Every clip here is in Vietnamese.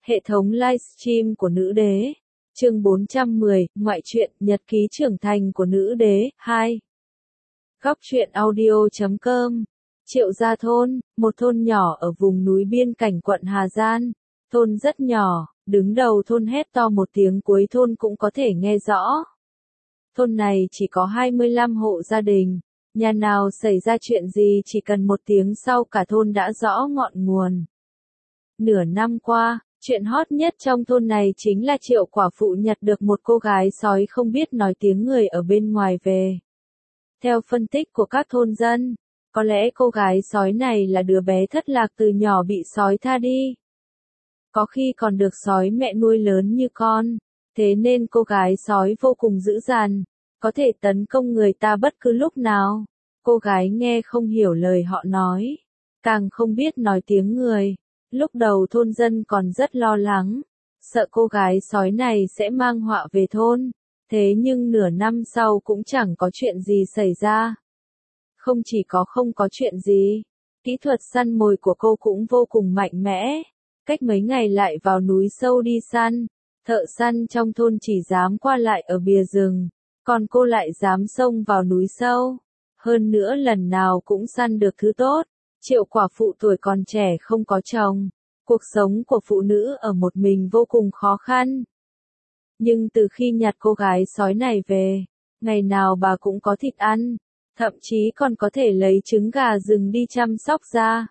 Hệ thống livestream của nữ đế. Chương 410, ngoại truyện, nhật ký trưởng thành của nữ đế, 2. Góc truyện audio.com. Triệu Gia Thôn, một thôn nhỏ ở vùng núi biên cảnh quận Hà Giang. Thôn rất nhỏ, đứng đầu thôn hét to một tiếng cuối thôn cũng có thể nghe rõ. Thôn này chỉ có 25 hộ gia đình. Nhà nào xảy ra chuyện gì chỉ cần một tiếng sau cả thôn đã rõ ngọn nguồn. Nửa năm qua, chuyện hot nhất trong thôn này chính là Triệu quả phụ nhặt được một cô gái sói không biết nói tiếng người ở bên ngoài về. Theo phân tích của các thôn dân, có lẽ cô gái sói này là đứa bé thất lạc từ nhỏ bị sói tha đi. Có khi còn được sói mẹ nuôi lớn như con, thế nên cô gái sói vô cùng dữ dằn, có thể tấn công người ta bất cứ lúc nào. Cô gái nghe không hiểu lời họ nói, càng không biết nói tiếng người. Lúc đầu thôn dân còn rất lo lắng, sợ cô gái sói này sẽ mang họa về thôn, thế nhưng nửa năm sau cũng chẳng có chuyện gì xảy ra. Không chỉ không có chuyện gì, kỹ thuật săn mồi của cô cũng vô cùng mạnh mẽ, cách mấy ngày lại vào núi sâu đi săn, thợ săn trong thôn chỉ dám qua lại ở bìa rừng, còn cô lại dám xông vào núi sâu, hơn nữa lần nào cũng săn được thứ tốt. Triệu quả phụ tuổi còn trẻ không có chồng, cuộc sống của phụ nữ ở một mình vô cùng khó khăn. Nhưng từ khi nhặt cô gái sói này về, ngày nào bà cũng có thịt ăn, thậm chí còn có thể lấy trứng gà rừng đi chăm sóc ra.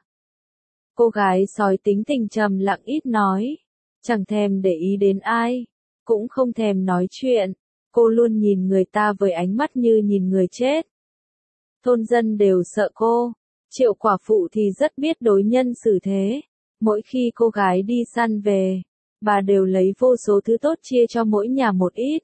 Cô gái sói tính tình trầm lặng ít nói, chẳng thèm để ý đến ai, cũng không thèm nói chuyện, cô luôn nhìn người ta với ánh mắt như nhìn người chết. Thôn dân đều sợ cô. Triệu quả phụ thì rất biết đối nhân xử thế. Mỗi khi cô gái đi săn về, bà đều lấy vô số thứ tốt chia cho mỗi nhà một ít.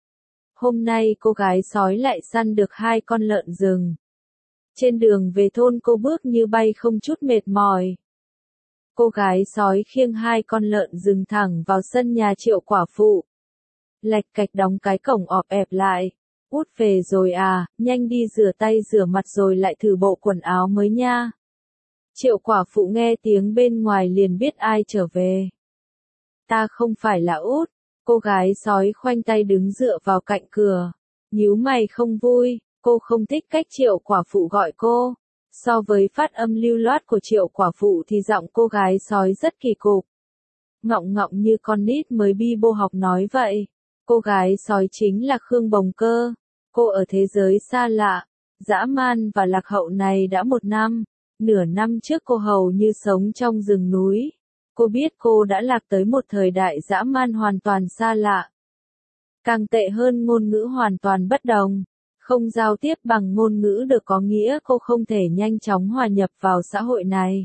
Hôm nay cô gái sói lại săn được 2 con lợn rừng. Trên đường về thôn cô bước như bay không chút mệt mỏi. Cô gái sói khiêng 2 con lợn rừng thẳng vào sân nhà Triệu quả phụ. Lạch cạch đóng cái cổng ọp ẹp lại. Út về rồi à, nhanh đi rửa tay rửa mặt rồi lại thử bộ quần áo mới nha. Triệu quả phụ nghe tiếng bên ngoài liền biết ai trở về. Ta không phải là Út, cô gái sói khoanh tay đứng dựa vào cạnh cửa. Nhíu mày không vui, cô không thích cách Triệu quả phụ gọi cô. So với phát âm lưu loát của Triệu quả phụ thì giọng cô gái sói rất kỳ cục. Ngọng ngọng như con nít mới bi bô học nói vậy. Cô gái sói chính là Khương Bồng Cơ. Cô ở thế giới xa lạ, dã man và lạc hậu này đã 1 năm. Nửa năm trước cô hầu như sống trong rừng núi. Cô biết cô đã lạc tới một thời đại dã man hoàn toàn xa lạ. Càng tệ hơn ngôn ngữ hoàn toàn bất đồng. Không giao tiếp bằng ngôn ngữ được có nghĩa cô không thể nhanh chóng hòa nhập vào xã hội này.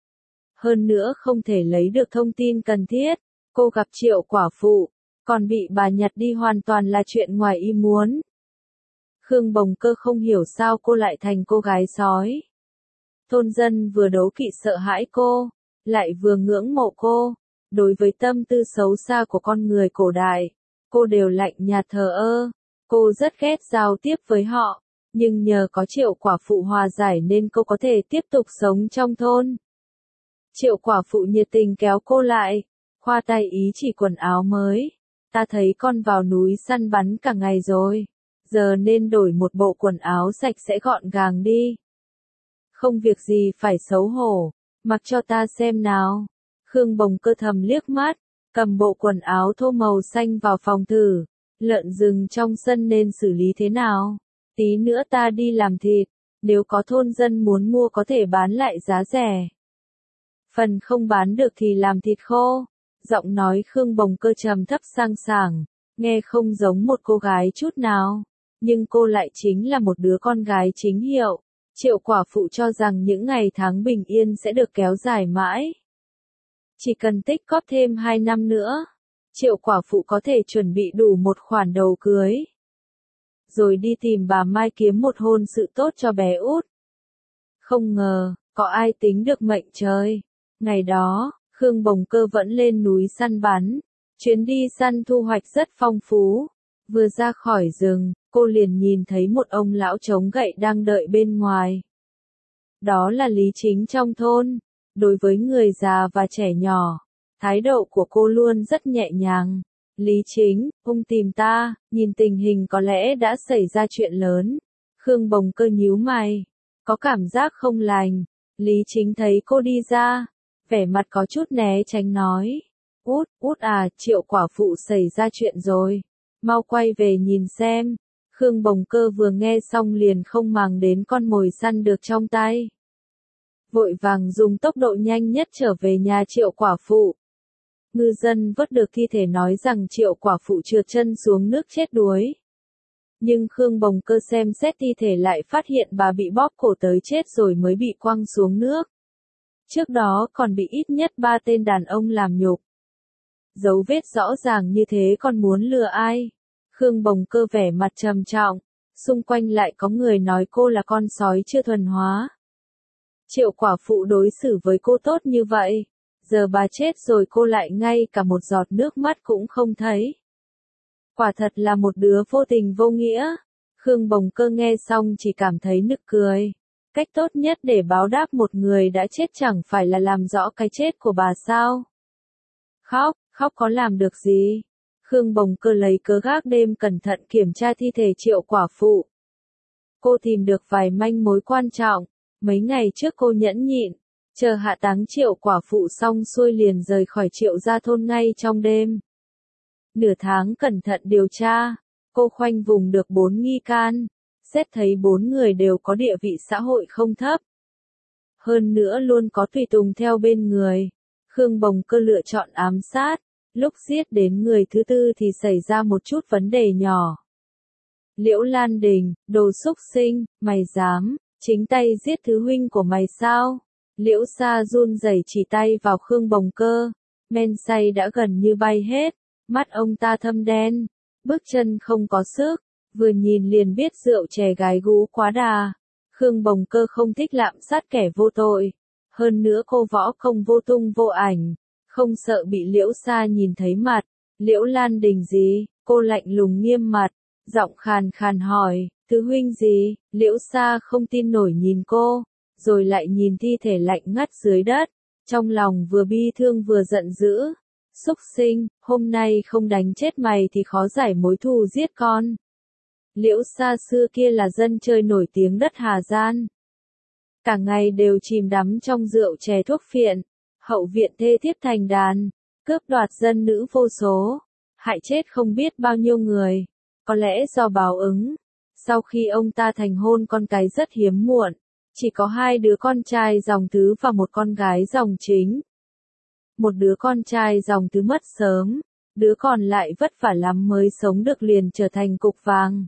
Hơn nữa không thể lấy được thông tin cần thiết. Cô gặp Triệu quả phụ, còn bị bà nhặt đi hoàn toàn là chuyện ngoài ý muốn. Khương Bồng Cơ không hiểu sao cô lại thành cô gái sói. Thôn dân vừa đố kỵ sợ hãi cô, lại vừa ngưỡng mộ cô. Đối với tâm tư xấu xa của con người cổ đại, cô đều lạnh nhạt thờ ơ. Cô rất ghét giao tiếp với họ, nhưng nhờ có Triệu quả phụ hòa giải nên cô có thể tiếp tục sống trong thôn. Triệu quả phụ nhiệt tình kéo cô lại, khoa tay ý chỉ quần áo mới. Ta thấy con vào núi săn bắn cả ngày rồi. Giờ nên đổi một bộ quần áo sạch sẽ gọn gàng đi. Không việc gì phải xấu hổ, mặc cho ta xem nào. Khương Bồng Cơ thầm liếc mắt, cầm bộ quần áo thô màu xanh vào phòng thử. Lợn rừng trong sân nên xử lý thế nào? Tí nữa ta đi làm thịt, nếu có thôn dân muốn mua có thể bán lại giá rẻ. Phần không bán được thì làm thịt khô. Giọng nói Khương Bồng Cơ trầm thấp sang sảng, nghe không giống một cô gái chút nào. Nhưng cô lại chính là một đứa con gái chính hiệu. Triệu quả phụ cho rằng những ngày tháng bình yên sẽ được kéo dài mãi. Chỉ cần tích cóp thêm 2 năm nữa, Triệu quả phụ có thể chuẩn bị đủ một khoản đầu cưới. Rồi đi tìm bà Mai kiếm một hôn sự tốt cho bé Út. Không ngờ, có ai tính được mệnh trời. Ngày đó, Khương Bồng Cơ vẫn lên núi săn bắn. Chuyến đi săn thu hoạch rất phong phú. Vừa ra khỏi rừng, cô liền nhìn thấy một ông lão chống gậy đang đợi bên ngoài. Đó là Lý Chính trong thôn. Đối với người già và trẻ nhỏ, Thái độ của cô luôn rất nhẹ nhàng. Lý Chính, ông tìm ta, nhìn tình hình có lẽ đã xảy ra chuyện lớn. Khương Bồng Cơ nhíu mày, có cảm giác không lành. Lý Chính thấy cô đi ra, vẻ mặt có chút né tránh nói. Út, út à, Triệu quả phụ xảy ra chuyện rồi. Mau quay về nhìn xem. Khương Bồng Cơ vừa nghe xong liền không màng đến con mồi săn được trong tay. Vội vàng dùng tốc độ nhanh nhất trở về nhà Triệu quả phụ. Ngư dân vớt được thi thể nói rằng Triệu quả phụ trượt chân xuống nước chết đuối. Nhưng Khương Bồng Cơ xem xét thi thể lại phát hiện bà bị bóp cổ tới chết rồi mới bị quăng xuống nước. Trước đó còn bị ít nhất 3 tên đàn ông làm nhục. Dấu vết rõ ràng như thế còn muốn lừa ai? Khương Bồng Cơ vẻ mặt trầm trọng, xung quanh lại có người nói cô là con sói chưa thuần hóa. Triệu quả phụ đối xử với cô tốt như vậy, giờ bà chết rồi cô lại ngay cả một giọt nước mắt cũng không thấy. Quả thật là một đứa vô tình vô nghĩa. Khương Bồng Cơ nghe xong chỉ cảm thấy nực cười. Cách tốt nhất để báo đáp một người đã chết chẳng phải là làm rõ cái chết của bà sao? Khóc, khóc có làm được gì? Khương Bồng Cơ lấy cớ gác đêm cẩn thận kiểm tra thi thể Triệu quả phụ. Cô tìm được vài manh mối quan trọng. Mấy ngày trước cô nhẫn nhịn, chờ hạ táng Triệu quả phụ xong xuôi liền rời khỏi Triệu gia thôn ngay trong đêm. Nửa tháng cẩn thận điều tra, cô khoanh vùng được 4 nghi can, xét thấy 4 người đều có địa vị xã hội không thấp. Hơn nữa luôn có tùy tùng theo bên người. Khương Bồng Cơ lựa chọn ám sát, lúc giết đến người thứ tư thì xảy ra một chút vấn đề nhỏ. Liễu Lan Đình, đồ xúc sinh, mày dám, chính tay giết thứ huynh của mày sao? Liễu Sa run rẩy chỉ tay vào Khương Bồng Cơ, men say đã gần như bay hết, mắt ông ta thâm đen, bước chân không có sức, vừa nhìn liền biết rượu chè gái gú quá đà. Khương Bồng Cơ không thích lạm sát kẻ vô tội, hơn nữa cô võ công vô tung vô ảnh, không sợ bị Liễu Sa nhìn thấy mặt. Liễu Lan Đình gì? Cô lạnh lùng nghiêm mặt, giọng khàn khàn hỏi, thứ huynh gì? Liễu Sa không tin nổi nhìn cô, rồi lại nhìn thi thể lạnh ngắt dưới đất, trong lòng vừa bi thương vừa giận dữ. Xúc sinh, hôm nay không đánh chết mày thì khó giải mối thù giết con. Liễu Sa xưa kia là dân chơi nổi tiếng đất Hà Gian. Cả ngày đều chìm đắm trong rượu chè thuốc phiện, hậu viện thê thiếp thành đàn, cướp đoạt dân nữ vô số, hại chết không biết bao nhiêu người. Có lẽ do báo ứng, sau khi ông ta thành hôn con cái rất hiếm muộn, chỉ có 2 đứa con trai dòng tứ và một con gái dòng chính. Một đứa con trai dòng tứ mất sớm, đứa còn lại vất vả lắm mới sống được liền trở thành cục vàng.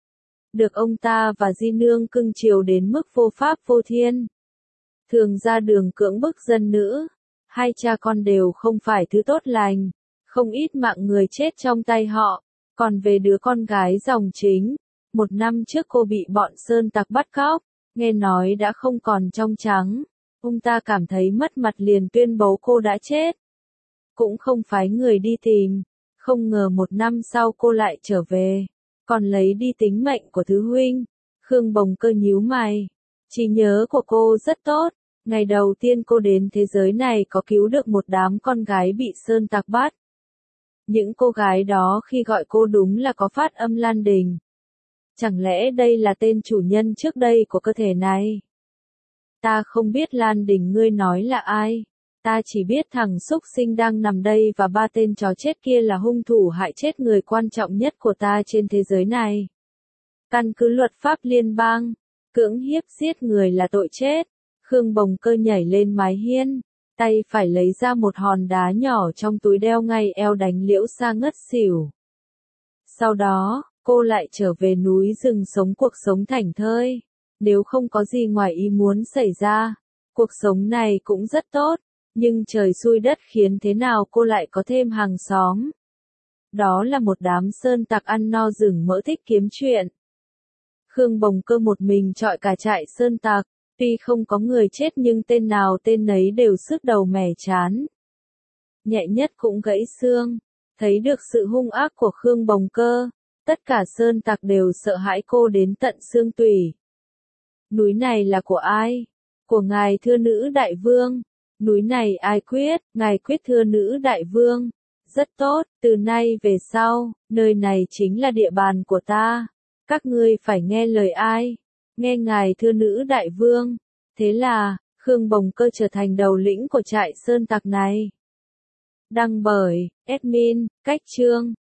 Được ông ta và Di Nương cưng chiều đến mức vô pháp vô thiên. Thường ra đường cưỡng bức dân nữ, 2 cha con đều không phải thứ tốt lành, không ít mạng người chết trong tay họ. Còn về đứa con gái dòng chính, 1 năm trước cô bị bọn sơn tặc bắt cóc, nghe nói đã không còn trong trắng. Ông ta cảm thấy mất mặt liền tuyên bố cô đã chết. Cũng không phái người đi tìm, không ngờ 1 năm sau cô lại trở về, còn lấy đi tính mệnh của thứ huynh. Khương Bồng Cơ nhíu mày, trí nhớ của cô rất tốt, ngày đầu tiên cô đến thế giới này có cứu được một đám con gái bị sơn tặc bắt. Những cô gái đó khi gọi cô đúng là có phát âm Lan Đình. Chẳng lẽ đây là tên chủ nhân trước đây của cơ thể này? Ta không biết Lan Đình ngươi nói là ai. Ta chỉ biết thằng xúc sinh đang nằm đây và 3 tên chó chết kia là hung thủ hại chết người quan trọng nhất của ta trên thế giới này. Căn cứ luật pháp liên bang, cưỡng hiếp giết người là tội chết. Khương Bồng Cơ nhảy lên mái hiên, tay phải lấy ra một hòn đá nhỏ trong túi đeo ngay eo đánh Liễu Sa ngất xỉu. Sau đó, cô lại trở về núi rừng sống cuộc sống thảnh thơi. Nếu không có gì ngoài ý muốn xảy ra, cuộc sống này cũng rất tốt, nhưng trời xui đất khiến thế nào cô lại có thêm hàng xóm. Đó là một đám sơn tặc ăn no rừng mỡ thích kiếm chuyện. Khương Bồng Cơ một mình trọi cả trại sơn tặc, tuy không có người chết nhưng tên nào tên nấy đều sức đầu mẻ chán. Nhẹ nhất cũng gãy xương, thấy được sự hung ác của Khương Bồng Cơ, tất cả sơn tặc đều sợ hãi cô đến tận xương tủy. Núi này là của ai? Của ngài thưa nữ đại vương. Núi này ai quyết, ngài quyết thưa nữ đại vương. Rất tốt, từ nay về sau, nơi này chính là địa bàn của ta. Các ngươi phải nghe lời ai? Nghe ngài thưa nữ đại vương. Thế là, Khương Bồng Cơ trở thành đầu lĩnh của trại sơn tặc này. Đăng bởi, admin, Cách Chương.